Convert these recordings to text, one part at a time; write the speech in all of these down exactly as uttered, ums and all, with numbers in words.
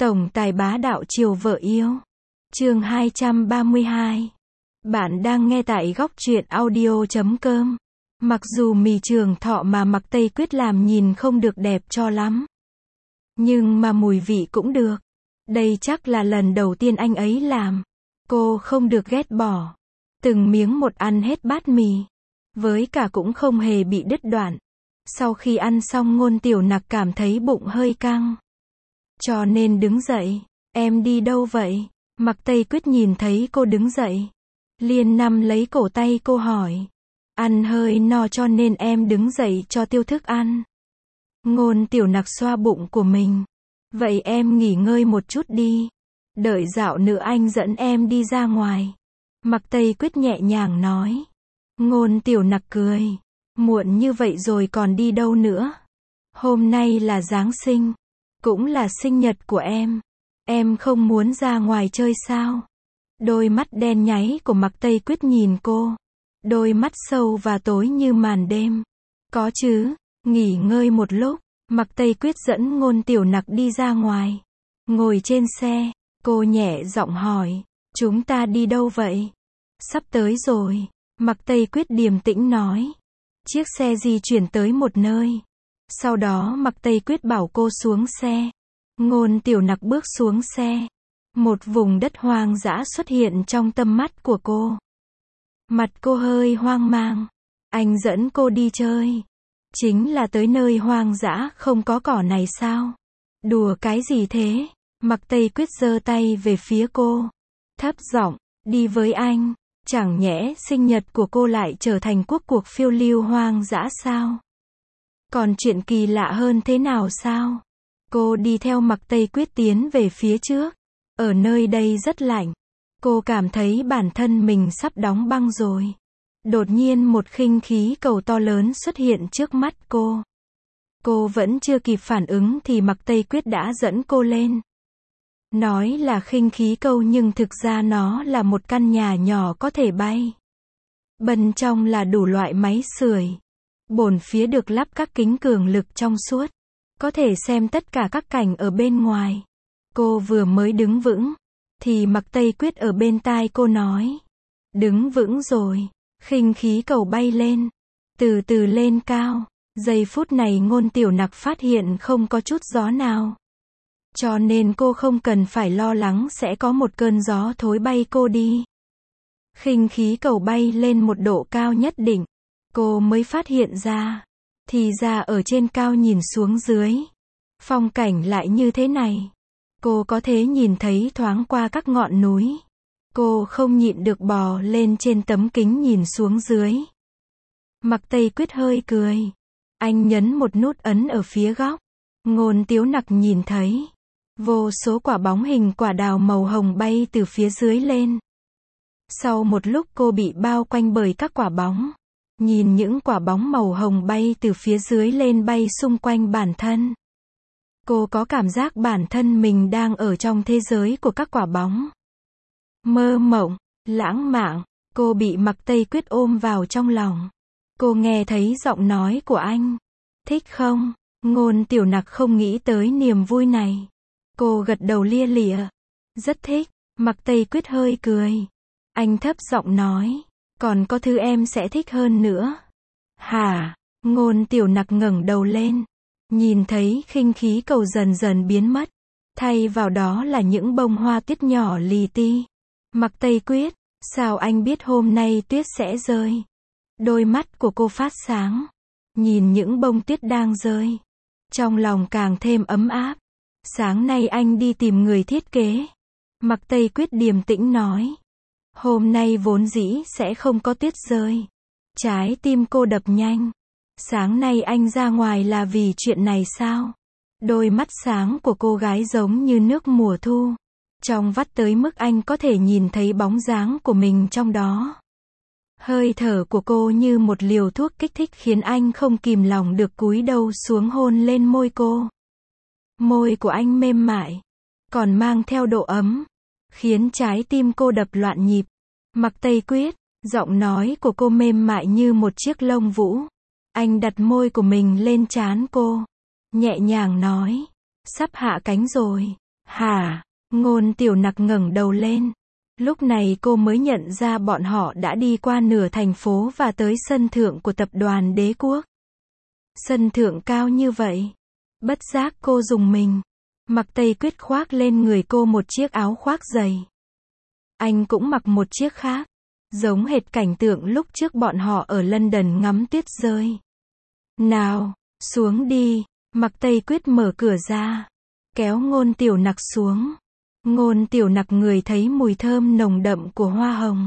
Tổng tài bá đạo chiều vợ yêu. Chương hai trăm ba mươi hai. Bạn đang nghe tại góc truyện audio chấm com. Mặc dù mì Trường Thọ mà Mạc Tây Quyết làm nhìn không được đẹp cho lắm, nhưng mà mùi vị cũng được. Đây chắc là lần đầu tiên anh ấy làm. Cô không được ghét bỏ. Từng miếng một ăn hết bát mì. Với cả cũng không hề bị đứt đoạn. Sau khi ăn xong Ngôn Tiểu Nặc cảm thấy bụng hơi căng, cho nên đứng dậy. Em đi đâu vậy? Mạc Tây Quyết nhìn thấy cô đứng dậy, liền nắm lấy cổ tay cô hỏi. Ăn hơi no cho nên em đứng dậy cho tiêu thức ăn. Ngôn Tiểu Nặc xoa bụng của mình. Vậy em nghỉ ngơi một chút đi. Đợi dạo nữa anh dẫn em đi ra ngoài. Mạc Tây Quyết nhẹ nhàng nói. Ngôn Tiểu Nặc cười. Muộn như vậy rồi còn đi đâu nữa? Hôm nay là Giáng sinh, cũng là sinh nhật của em. Em không muốn ra ngoài chơi sao? Đôi mắt đen nháy của Mạc Tây Quyết nhìn cô. Đôi mắt sâu và tối như màn đêm. Có chứ, nghỉ ngơi một lúc. Mạc Tây Quyết dẫn Ngôn Tiểu Nặc đi ra ngoài. Ngồi trên xe, cô nhẹ giọng hỏi. Chúng ta đi đâu vậy? Sắp tới rồi. Mạc Tây Quyết điềm tĩnh nói. Chiếc xe di chuyển tới một nơi. Sau đó Mạc Tây Quyết bảo cô xuống xe. Ngôn Tiểu Nặc bước xuống xe. Một vùng đất hoang dã xuất hiện trong tầm mắt của cô. Mặt cô hơi hoang mang. Anh dẫn cô đi chơi. Chính là tới nơi hoang dã không có cỏ này sao? Đùa cái gì thế? Mạc Tây Quyết giơ tay về phía cô. Thấp giọng, đi với anh. Chẳng nhẽ sinh nhật của cô lại trở thành quốc cuộc phiêu lưu hoang dã sao? Còn chuyện kỳ lạ hơn thế nào sao? Cô đi theo Mạc Tây Quyết tiến về phía trước. Ở nơi đây rất lạnh. Cô cảm thấy bản thân mình sắp đóng băng rồi. Đột nhiên một khinh khí cầu to lớn xuất hiện trước mắt cô. Cô vẫn chưa kịp phản ứng thì Mạc Tây Quyết đã dẫn cô lên. Nói là khinh khí cầu nhưng thực ra nó là một căn nhà nhỏ có thể bay. Bên trong là đủ loại máy sưởi. Bồn phía được lắp các kính cường lực trong suốt. Có thể xem tất cả các cảnh ở bên ngoài. Cô vừa mới đứng vững, thì Mạc Tây Quyết ở bên tai cô nói. Đứng vững rồi. Khinh khí cầu bay lên. Từ từ lên cao. Giây phút này Ngôn Tiểu Nặc phát hiện không có chút gió nào. Cho nên cô không cần phải lo lắng sẽ có một cơn gió thối bay cô đi. Khinh khí cầu bay lên một độ cao nhất định. Cô mới phát hiện ra. Thì ra ở trên cao nhìn xuống dưới. Phong cảnh lại như thế này. Cô có thể nhìn thấy thoáng qua các ngọn núi. Cô không nhịn được bò lên trên tấm kính nhìn xuống dưới. Mạc Tây Quyết hơi cười. Anh nhấn một nút ấn ở phía góc. Ngôn Tiểu Nặc nhìn thấy. Vô số quả bóng hình quả đào màu hồng bay từ phía dưới lên. Sau một lúc cô bị bao quanh bởi các quả bóng. Nhìn những quả bóng màu hồng bay từ phía dưới lên bay xung quanh bản thân. Cô có cảm giác bản thân mình đang ở trong thế giới của các quả bóng. Mơ mộng, lãng mạn, cô bị Mạc Tây Quyết ôm vào trong lòng. Cô nghe thấy giọng nói của anh. Thích không? Ngôn Tiểu Nặc không nghĩ tới niềm vui này. Cô gật đầu lia lịa. Rất thích. Mạc Tây Quyết hơi cười. Anh thấp giọng nói. Còn có thứ em sẽ thích hơn nữa. Hả? Ngôn Tiểu Nặc ngẩng đầu lên. Nhìn thấy khinh khí cầu dần dần biến mất. Thay vào đó là những bông hoa tuyết nhỏ lì ti. Mạc Tây Quyết, sao anh biết hôm nay tuyết sẽ rơi? Đôi mắt của cô phát sáng. Nhìn những bông tuyết đang rơi. Trong lòng càng thêm ấm áp. Sáng nay anh đi tìm người thiết kế. Mạc Tây Quyết điềm tĩnh nói. Hôm nay vốn dĩ sẽ không có tuyết rơi. Trái tim cô đập nhanh. Sáng nay anh ra ngoài là vì chuyện này sao? Đôi mắt sáng của cô gái giống như nước mùa thu. Trong vắt tới mức anh có thể nhìn thấy bóng dáng của mình trong đó. Hơi thở của cô như một liều thuốc kích thích khiến anh không kìm lòng được cúi đầu xuống hôn lên môi cô. Môi của anh mềm mại, còn mang theo độ ấm, khiến trái tim cô đập loạn nhịp. Mạc Tây Quyết, giọng nói của cô mềm mại như một chiếc lông vũ. Anh đặt môi của mình lên trán cô, nhẹ nhàng nói. Sắp hạ cánh rồi. Hả? Ngôn Tiểu Nặc ngẩng đầu lên. Lúc này cô mới nhận ra bọn họ đã đi qua nửa thành phố và tới sân thượng của tập đoàn Đế Quốc. Sân thượng cao như vậy. Bất giác cô rùng mình. Mặc Tây Quyết khoác lên người cô một chiếc áo khoác dày. Anh cũng mặc một chiếc khác. Giống hệt cảnh tượng lúc trước bọn họ ở London ngắm tuyết rơi. Nào, xuống đi. Mặc Tây Quyết mở cửa ra. Kéo Ngôn Tiểu Nặc xuống. Ngôn Tiểu Nặc ngửi thấy mùi thơm nồng đậm của hoa hồng.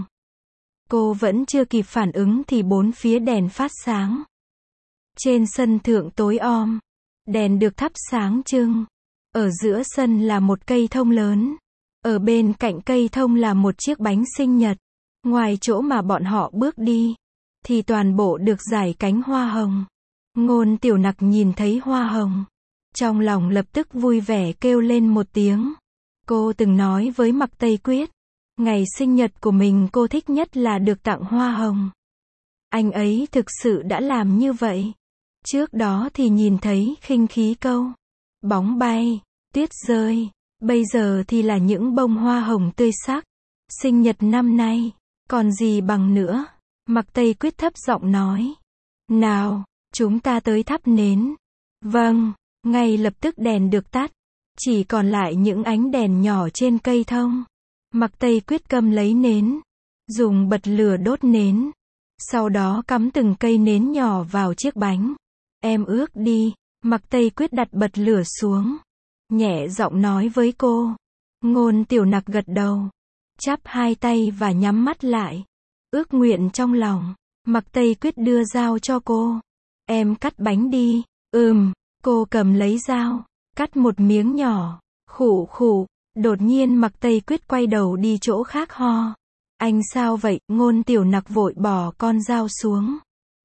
Cô vẫn chưa kịp phản ứng thì bốn phía đèn phát sáng. Trên sân thượng tối om. Đèn được thắp sáng trưng. Ở giữa sân là một cây thông lớn. Ở bên cạnh cây thông là một chiếc bánh sinh nhật. Ngoài chỗ mà bọn họ bước đi, thì toàn bộ được rải cánh hoa hồng. Ngôn Tiểu Nặc nhìn thấy hoa hồng. Trong lòng lập tức vui vẻ kêu lên một tiếng. Cô từng nói với Mặc Tây Quyết. Ngày sinh nhật của mình cô thích nhất là được tặng hoa hồng. Anh ấy thực sự đã làm như vậy. Trước đó thì nhìn thấy khinh khí câu. Bóng bay, tuyết rơi. Bây giờ thì là những bông hoa hồng tươi sắc. Sinh nhật năm nay, còn gì bằng nữa. Mặc Tây Quyết thấp giọng nói. Nào, chúng ta tới thắp nến. Vâng, ngay lập tức đèn được tắt. Chỉ còn lại những ánh đèn nhỏ trên cây thông. Mặc Tây Quyết cầm lấy nến. Dùng bật lửa đốt nến. Sau đó cắm từng cây nến nhỏ vào chiếc bánh. Em ước đi. Mặc Tây Quyết đặt bật lửa xuống. Nhẹ giọng nói với cô. Ngôn Tiểu Nặc gật đầu. Chắp hai tay và nhắm mắt lại. Ước nguyện trong lòng. Mặc Tây Quyết đưa dao cho cô. Em cắt bánh đi. Ừm. Cô cầm lấy dao. Cắt một miếng nhỏ. Khụ khụ. Đột nhiên Mặc Tây Quyết quay đầu đi chỗ khác ho. Anh sao vậy? Ngôn Tiểu Nặc vội bỏ con dao xuống.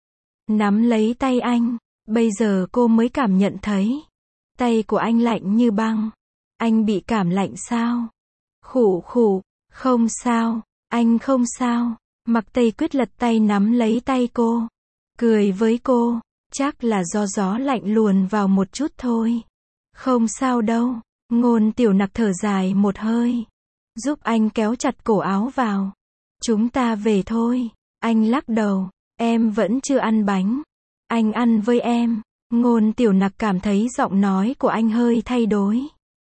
Nắm lấy tay anh. Bây giờ cô mới cảm nhận thấy. Tay của anh lạnh như băng. Anh bị cảm lạnh sao? Khụ khụ. Không sao. Anh không sao. Mặc Tây Quyết lật tay nắm lấy tay cô. Cười với cô. Chắc là do gió lạnh luồn vào một chút thôi. Không sao đâu. Ngôn Tiểu Nặc thở dài một hơi. Giúp anh kéo chặt cổ áo vào. Chúng ta về thôi. Anh lắc đầu. Em vẫn chưa ăn bánh. Anh ăn với em. Ngôn Tiểu Nặc cảm thấy giọng nói của anh hơi thay đổi.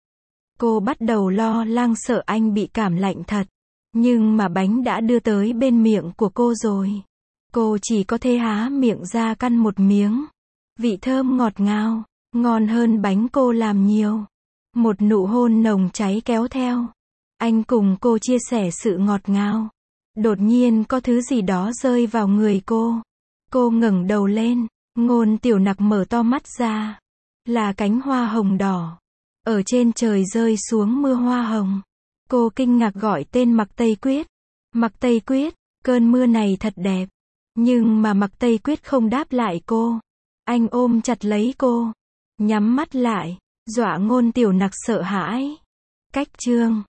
Cô bắt đầu lo lắng sợ anh bị cảm lạnh thật. Nhưng mà bánh đã đưa tới bên miệng của cô rồi. Cô chỉ có thể há miệng ra căn một miếng. Vị thơm ngọt ngào. Ngon hơn bánh cô làm nhiều. Một nụ hôn nồng cháy kéo theo. Anh cùng cô chia sẻ sự ngọt ngào. Đột nhiên có thứ gì đó rơi vào người cô. Cô ngẩng đầu lên. Ngôn Tiểu Nặc mở to mắt ra. Là cánh hoa hồng đỏ. Ở trên trời rơi xuống mưa hoa hồng. Cô kinh ngạc gọi tên Mặc Tây Quyết. Mặc Tây Quyết, cơn mưa này thật đẹp. Nhưng mà Mặc Tây Quyết không đáp lại cô. Anh ôm chặt lấy cô. Nhắm mắt lại. Dọa Ngôn Tiểu Nặc sợ hãi. Cách chương